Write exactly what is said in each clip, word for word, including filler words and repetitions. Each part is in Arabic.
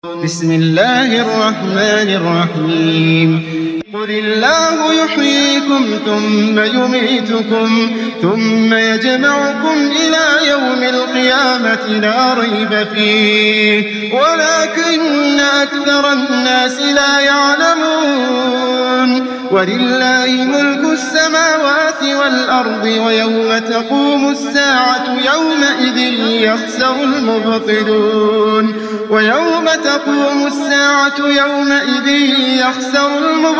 بسم الله الرحمن الرحيم قل الله يحييكم ثم يميتكم ثم يجمعكم إلى يوم القيامة لا ريب فيه ولكن أكثر الناس لا يعلمون ولله ملك السماوات والأرض ويوم تقوم الساعة يومئذ يخسر المبطلون ويوم تقوم الساعة يومئذ يخسر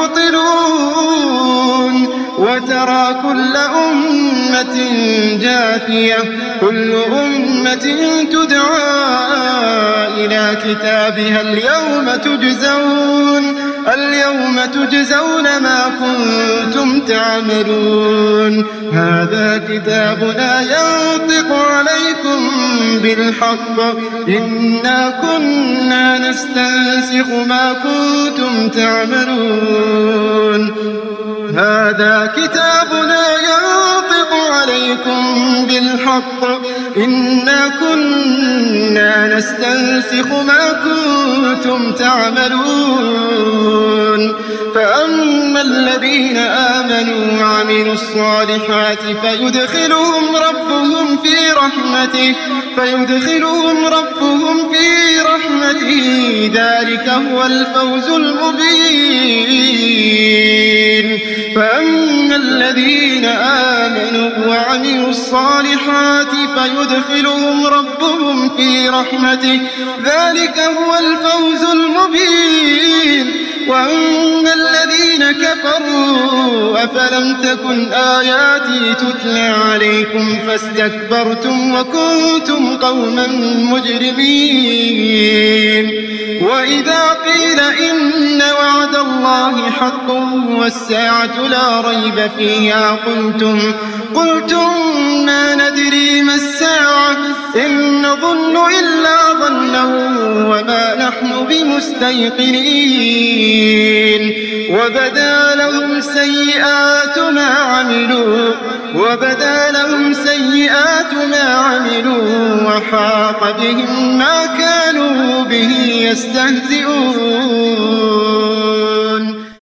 المبطلون وترى كل أمة جاثية كل أمة تدعى إلى كتابها اليوم تجزون اليوم تجزون ما كنتم تعملون هذا كتابنا ينطق عليكم بالحق إنا كنا نستنسخ ما كنتم تعملون هذا كتابنا ينطق عليكم بالحق إنا كنا نستنسخ ما كنتم تعملون فأما الذين آمنوا وعملوا الصالحات فيدخلهم ربهم في رحمته فيدخلهم ربهم في رحمته ذلك هو الفوز المبين فأما الذين آمنوا وعملوا الصالحات فيدخلهم ربهم في رحمته ذلك هو الفوز المبين وأما الذين كفروا أفلم تكن آياتي تتلى عليكم فاستكبرتم وكنتم قوما مجرمين وإذا قيل إن وعد الله حق والساعة لا ريب فيها قلتم قلتم ما ندري ما الساعة إن نظن إلا ظنا وما نحن بمستيقنين وبدا لهم سيئات ما عملوا وبدا لهم سيئات ما عملوا وحاق بهم ما كانوا به يستهزئون